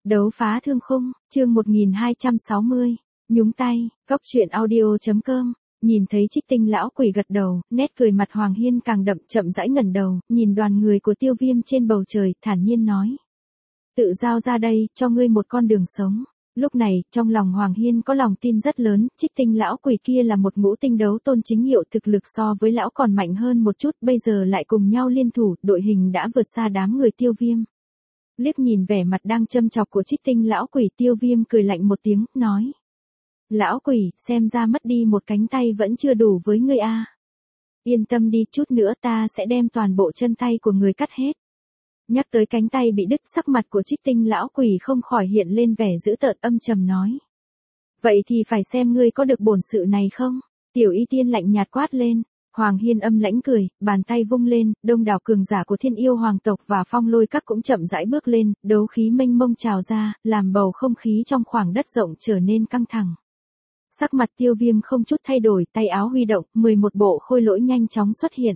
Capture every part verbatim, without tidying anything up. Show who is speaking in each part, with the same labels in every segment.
Speaker 1: Đấu phá thương khung, chương một nghìn hai trăm sáu mươi. Nhúng tay, Cóc truyện audio chấm com. Nhìn thấy Trích Tinh lão quỷ gật đầu, nét cười mặt Hoàng Hiên càng đậm, chậm rãi ngẩng đầu, nhìn đoàn người của Tiêu Viêm trên bầu trời, thản nhiên nói: "Tự giao ra đây, cho ngươi một con đường sống." Lúc này, trong lòng Hoàng Hiên có lòng tin rất lớn, Trích Tinh lão quỷ kia là một ngũ tinh đấu tôn chính hiệu, thực lực so với lão còn mạnh hơn một chút, bây giờ lại cùng nhau liên thủ, đội hình đã vượt xa đám người Tiêu Viêm. Liếc nhìn vẻ mặt đang châm chọc của Trích Tinh lão quỷ, Tiêu Viêm cười lạnh một tiếng, nói: "Lão quỷ, xem ra mất đi một cánh tay vẫn chưa đủ với ngươi a. Yên tâm đi, chút nữa ta sẽ đem toàn bộ chân tay của người cắt hết." Nhắc tới cánh tay bị đứt, sắc mặt của Trích Tinh lão quỷ không khỏi hiện lên vẻ dữ tợn, âm trầm nói: "Vậy thì phải xem ngươi có được bổn sự này không?" Tiểu Y Tiên lạnh nhạt quát lên. Hoàng Hiên âm lãnh cười, bàn tay vung lên, đông đảo cường giả của Thiên Yêu Hoàng tộc và Phong Lôi Các cũng chậm rãi bước lên, đấu khí mênh mông trào ra, làm bầu không khí trong khoảng đất rộng trở nên căng thẳng. Sắc mặt Tiêu Viêm không chút thay đổi, tay áo huy động, mười một bộ khôi lỗi nhanh chóng xuất hiện.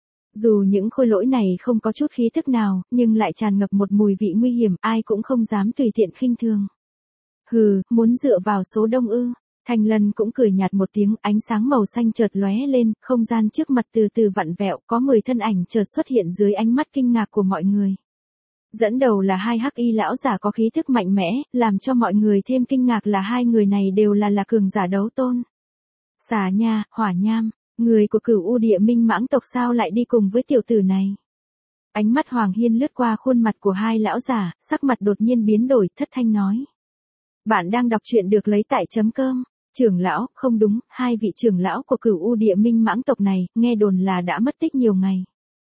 Speaker 1: Dù những khôi lỗi này không có chút khí tức nào, nhưng lại tràn ngập một mùi vị nguy hiểm, ai cũng không dám tùy tiện khinh thường. "Hừ, muốn dựa vào số đông ư?" Thanh Lân cũng cười nhạt một tiếng, ánh sáng màu xanh chợt lóe lên, không gian trước mặt từ từ vặn vẹo, có mười thân ảnh chợt xuất hiện dưới ánh mắt kinh ngạc của mọi người. Dẫn đầu là hai hắc y lão giả có khí thức mạnh mẽ, làm cho mọi người thêm kinh ngạc là hai người này đều là là cường giả đấu tôn. Xà Nha, Hỏa Nham, người của Cửu U Địa Minh Mãng tộc sao lại đi cùng với tiểu tử này? Ánh mắt Hoàng Hiên lướt qua khuôn mặt của hai lão giả, sắc mặt đột nhiên biến đổi, thất thanh nói: "Bạn đang đọc truyện được lấy tại chấm com. Trưởng lão, không đúng, hai vị trưởng lão của Cửu U Địa Minh Mãng tộc này, nghe đồn là đã mất tích nhiều ngày."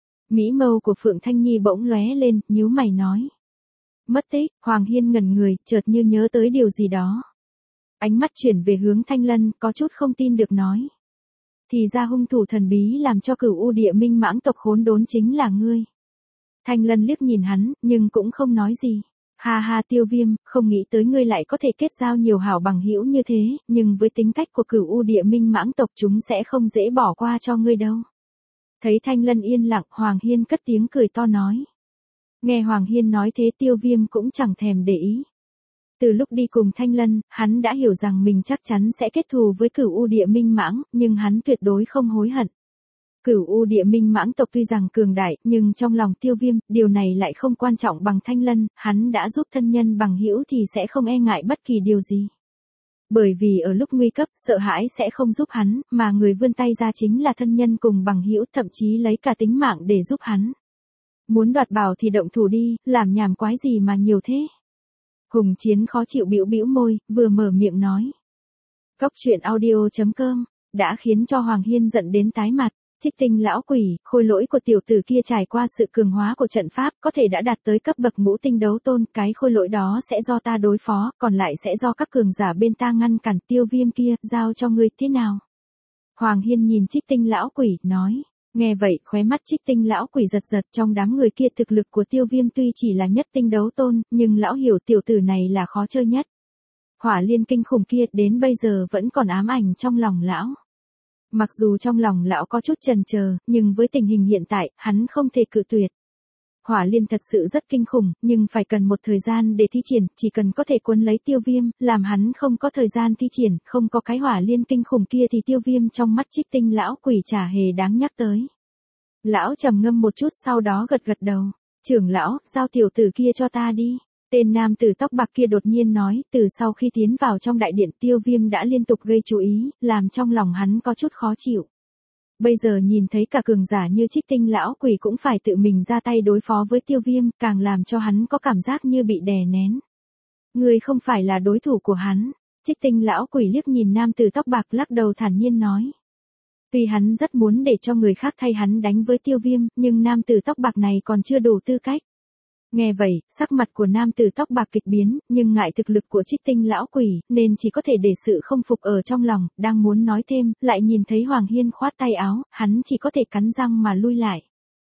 Speaker 1: Mỹ mâu của Phượng Thanh Nhi bỗng lóe lên, nhíu mày nói: "Mất tích?" Hoàng Hiên ngẩn người, chợt như nhớ tới điều gì đó. Ánh mắt chuyển về hướng Thanh Lân, có chút không tin được nói: "Thì ra hung thủ thần bí làm cho Cửu U Địa Minh Mãng tộc khốn đốn chính là ngươi." Thanh Lân liếc nhìn hắn, nhưng cũng không nói gì. "Ha ha Tiêu Viêm, không nghĩ tới ngươi lại có thể kết giao nhiều hảo bằng hữu như thế, nhưng với tính cách của Cửu U Địa Minh Mãng tộc chúng sẽ không dễ bỏ qua cho ngươi đâu." Thấy Thanh Lân yên lặng, Hoàng Hiên cất tiếng cười to nói. Nghe Hoàng Hiên nói thế, Tiêu Viêm cũng chẳng thèm để ý. Từ lúc đi cùng Thanh Lân, hắn đã hiểu rằng mình chắc chắn sẽ kết thù với Cửu U Địa Minh Mãng, nhưng hắn tuyệt đối không hối hận. Cửu U Địa Minh Mãng tộc tuy rằng cường đại, nhưng trong lòng Tiêu Viêm, điều này lại không quan trọng bằng Thanh Lân, hắn đã giúp thân nhân bằng hữu thì sẽ không e ngại bất kỳ điều gì. Bởi vì ở lúc nguy cấp, sợ hãi sẽ không giúp hắn, mà người vươn tay ra chính là thân nhân cùng bằng hữu, thậm chí lấy cả tính mạng để giúp hắn. Muốn đoạt bảo thì động thủ đi, làm nhảm quái gì mà nhiều thế. Hùng Chiến khó chịu bĩu bĩu môi, vừa mở miệng nói. Cóc truyện audio chấm com, đã khiến cho Hoàng Hiên giận đến tái mặt. Trích Tinh lão quỷ, khôi lỗi của tiểu tử kia trải qua sự cường hóa của trận pháp, có thể đã đạt tới cấp bậc ngũ tinh đấu tôn, cái khôi lỗi đó sẽ do ta đối phó, còn lại sẽ do các cường giả bên ta ngăn cản. Tiêu Viêm kia, giao cho ngươi thế nào? Hoàng Hiên nhìn Trích Tinh lão quỷ, nói. Nghe vậy, khóe mắt Trích Tinh lão quỷ giật giật, trong đám người kia thực lực của Tiêu Viêm tuy chỉ là nhất tinh đấu tôn, nhưng lão hiểu tiểu tử này là khó chơi nhất. Hỏa liên kinh khủng kia đến bây giờ vẫn còn ám ảnh trong lòng lão. Mặc dù trong lòng lão có chút chần chờ, nhưng với tình hình hiện tại, hắn không thể cự tuyệt. Hỏa liên thật sự rất kinh khủng, nhưng phải cần một thời gian để thi triển, chỉ cần có thể cuốn lấy Tiêu Viêm, làm hắn không có thời gian thi triển, không có cái hỏa liên kinh khủng kia thì Tiêu Viêm trong mắt Trích Tinh lão quỷ chả hề đáng nhắc tới. Lão trầm ngâm một chút, sau đó gật gật đầu. Trưởng lão, giao tiểu tử kia cho ta đi. Tên nam tử tóc bạc kia đột nhiên nói, từ sau khi tiến vào trong đại điện, Tiêu Viêm đã liên tục gây chú ý, làm trong lòng hắn có chút khó chịu. Bây giờ nhìn thấy cả cường giả như Trích Tinh lão quỷ cũng phải tự mình ra tay đối phó với Tiêu Viêm, càng làm cho hắn có cảm giác như bị đè nén. Người không phải là đối thủ của hắn. Trích Tinh lão quỷ liếc nhìn nam tử tóc bạc, lắc đầu thản nhiên nói. Tuy hắn rất muốn để cho người khác thay hắn đánh với Tiêu Viêm, nhưng nam tử tóc bạc này còn chưa đủ tư cách. Nghe vậy, sắc mặt của nam tử tóc bạc kịch biến, nhưng ngại thực lực của Trích Tinh lão quỷ, nên chỉ có thể để sự không phục ở trong lòng, đang muốn nói thêm, lại nhìn thấy Hoàng Hiên khoát tay áo, hắn chỉ có thể cắn răng mà lui lại.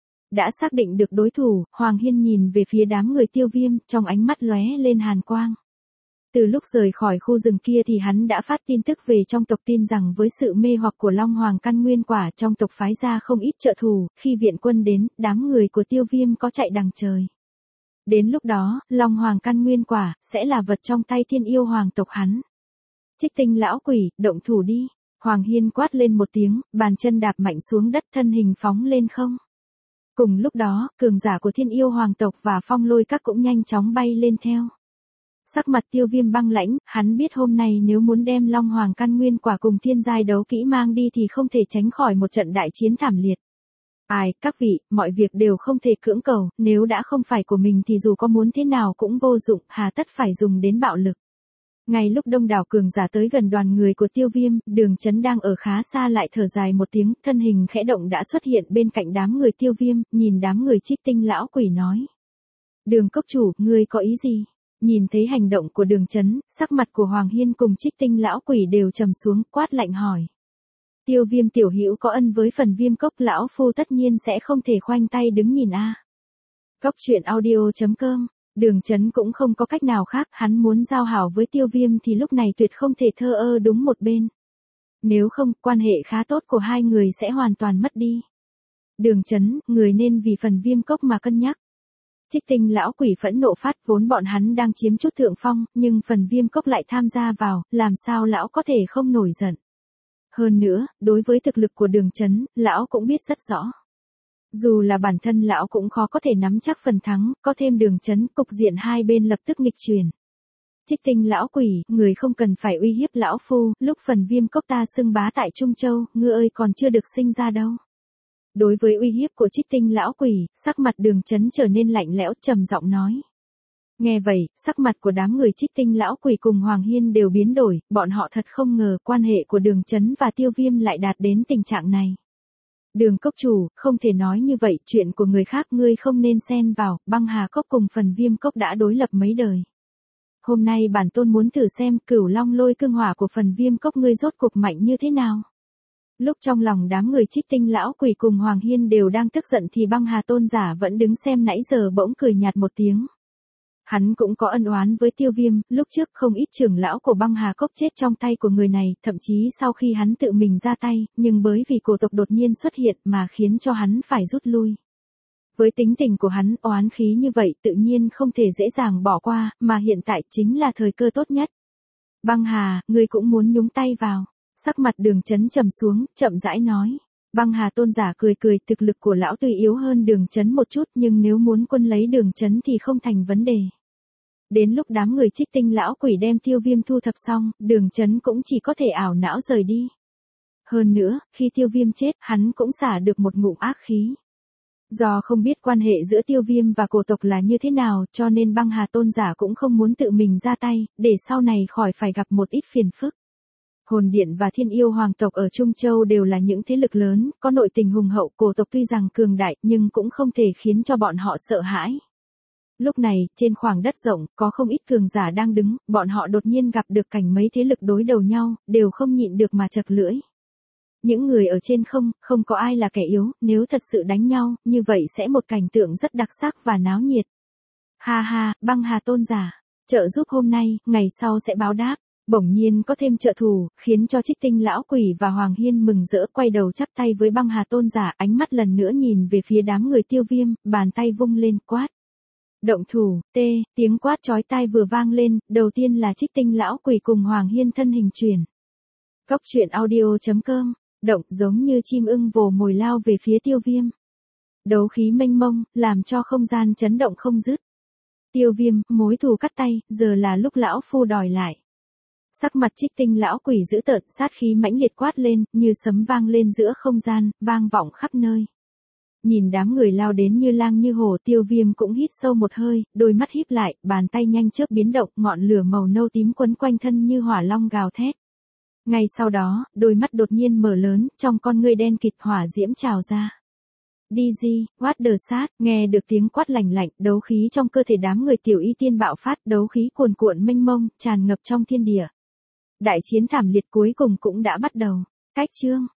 Speaker 1: Đã xác định được đối thủ, Hoàng Hiên nhìn về phía đám người Tiêu Viêm, trong ánh mắt lóe lên hàn quang. Từ lúc rời khỏi khu rừng kia thì hắn đã phát tin tức về trong tộc, tin rằng với sự mê hoặc của Long Hoàng căn nguyên quả, trong tộc phái ra không ít trợ thủ, khi viện quân đến, đám người của Tiêu Viêm có chạy đằng trời. Đến lúc đó, Long Hoàng căn nguyên quả, sẽ là vật trong tay thiên yêu hoàng tộc hắn. Trích tinh lão quỷ, động thủ đi. Hoàng Hiên quát lên một tiếng, bàn chân đạp mạnh xuống đất, thân hình phóng lên không. Cùng lúc đó, cường giả của thiên yêu hoàng tộc và phong lôi các cũng nhanh chóng bay lên theo. Sắc mặt Tiêu Viêm băng lãnh, hắn biết hôm nay nếu muốn đem Long Hoàng căn nguyên quả cùng thiên giai đấu kỹ mang đi thì không thể tránh khỏi một trận đại chiến thảm liệt. Ai, các vị, mọi việc đều không thể cưỡng cầu, nếu đã không phải của mình thì dù có muốn thế nào cũng vô dụng, hà tất phải dùng đến bạo lực. Ngay lúc đông đảo cường giả tới gần đoàn người của Tiêu Viêm, Đường Chấn đang ở khá xa lại thở dài một tiếng, thân hình khẽ động đã xuất hiện bên cạnh đám người Tiêu Viêm, nhìn đám người Trích Tinh lão quỷ nói. Đường cốc chủ, ngươi có ý gì? Nhìn thấy hành động của Đường Chấn, sắc mặt của Hoàng Hiên cùng Trích Tinh lão quỷ đều trầm xuống, quát lạnh hỏi. Tiêu Viêm tiểu hữu có ân với phần Viêm cốc, lão phu tất nhiên sẽ không thể khoanh tay đứng nhìn a. Cốc truyện audio chấm com. Đường Chấn cũng không có cách nào khác, hắn muốn giao hảo với Tiêu Viêm thì lúc này tuyệt không thể thờ ơ đúng một bên. Nếu không, quan hệ khá tốt của hai người sẽ hoàn toàn mất đi. Đường Chấn, người nên vì phần Viêm cốc mà cân nhắc. Trích Tinh lão quỷ phẫn nộ phát, vốn bọn hắn đang chiếm chút thượng phong, nhưng phần Viêm cốc lại tham gia vào, làm sao lão có thể không nổi giận. Hơn nữa, đối với thực lực của Đường Chấn, lão cũng biết rất rõ. Dù là bản thân lão cũng khó có thể nắm chắc phần thắng, có thêm Đường Chấn, cục diện hai bên lập tức nghịch chuyển. Trích Tinh lão quỷ, người không cần phải uy hiếp lão phu, lúc phần Viêm cốc ta xưng bá tại Trung Châu, ngươi ơi còn chưa được sinh ra đâu. Đối với uy hiếp của Trích Tinh lão quỷ, sắc mặt Đường Chấn trở nên lạnh lẽo, trầm giọng nói. Nghe vậy, sắc mặt của đám người Trích Tinh lão quỷ cùng Hoàng Hiên đều biến đổi, bọn họ thật không ngờ quan hệ của Đường Chấn và Tiêu Viêm lại đạt đến tình trạng này. Đường cốc chủ, không thể nói như vậy, chuyện của người khác ngươi không nên xen vào, băng hà cốc cùng phần Viêm cốc đã đối lập mấy đời. Hôm nay bản tôn muốn thử xem cửu long lôi cương hỏa của phần Viêm cốc ngươi rốt cuộc mạnh như thế nào. Lúc trong lòng đám người Trích Tinh lão quỷ cùng Hoàng Hiên đều đang tức giận thì băng hà tôn giả vẫn đứng xem nãy giờ bỗng cười nhạt một tiếng. Hắn cũng có ân oán với Tiêu Viêm, lúc trước không ít trưởng lão của băng hà cốc chết trong tay của người này, thậm chí sau khi hắn tự mình ra tay, nhưng bởi vì cổ tộc đột nhiên xuất hiện mà khiến cho hắn phải rút lui. Với tính tình của hắn, oán khí như vậy tự nhiên không thể dễ dàng bỏ qua, mà hiện tại chính là thời cơ tốt nhất. Băng hà, ngươi cũng muốn nhúng tay vào. Sắc mặt Đường Chấn trầm xuống, chậm rãi nói. Băng hà tôn giả cười cười, thực lực của lão tuy yếu hơn Đường Chấn một chút nhưng nếu muốn quân lấy Đường Chấn thì không thành vấn đề. Đến lúc đám người Trích Tinh lão quỷ đem Tiêu Viêm thu thập xong, Đường Chấn cũng chỉ có thể ảo não rời đi. Hơn nữa, khi Tiêu Viêm chết, hắn cũng xả được một ngụm ác khí. Do không biết quan hệ giữa Tiêu Viêm và cổ tộc là như thế nào, cho nên băng hà tôn giả cũng không muốn tự mình ra tay, để sau này khỏi phải gặp một ít phiền phức. Hồn Điện và Thiên Yêu Hoàng tộc ở Trung Châu đều là những thế lực lớn, có nội tình hùng hậu, cổ tộc tuy rằng cường đại nhưng cũng không thể khiến cho bọn họ sợ hãi. Lúc này, trên khoảng đất rộng, có không ít cường giả đang đứng, bọn họ đột nhiên gặp được cảnh mấy thế lực đối đầu nhau, đều không nhịn được mà chật lưỡi. Những người ở trên không, không có ai là kẻ yếu, nếu thật sự đánh nhau, như vậy sẽ một cảnh tượng rất đặc sắc và náo nhiệt. Ha ha, băng hà tôn giả, trợ giúp hôm nay, ngày sau sẽ báo đáp. Bỗng nhiên có thêm trợ thủ, khiến cho Trích Tinh lão quỷ và Hoàng Hiên mừng rỡ, quay đầu chắp tay với băng hà tôn giả, ánh mắt lần nữa nhìn về phía đám người Tiêu Viêm, bàn tay vung lên quát. Động thủ, tê, tiếng quát chói tai vừa vang lên, đầu tiên là Trích Tinh lão quỷ cùng Hoàng Hiên thân hình chuyển. Cốc truyện audio chấm com, động giống như chim ưng vồ mồi lao về phía Tiêu Viêm. Đấu khí mênh mông, làm cho không gian chấn động không dứt. Tiêu Viêm, mối thù cắt tay, giờ là lúc lão phu đòi lại. Sắc mặt Trích Tinh lão quỷ dữ tợn, sát khí mãnh liệt quát lên, như sấm vang lên giữa không gian, vang vọng khắp nơi. Nhìn đám người lao đến như lang như hổ, Tiêu Viêm cũng hít sâu một hơi, đôi mắt híp lại, bàn tay nhanh chớp biến động, ngọn lửa màu nâu tím quấn quanh thân như hỏa long gào thét. Ngay sau đó, đôi mắt đột nhiên mở lớn, trong con ngươi đen kịt hỏa diễm trào ra. đê giê, what the sát, nghe được tiếng quát lạnh lạnh, đấu khí trong cơ thể đám người Tiểu Y Tiên bạo phát, đấu khí cuồn cuộn mênh mông, tràn ngập trong thiên địa. Đại chiến thảm liệt cuối cùng cũng đã bắt đầu. Cách chương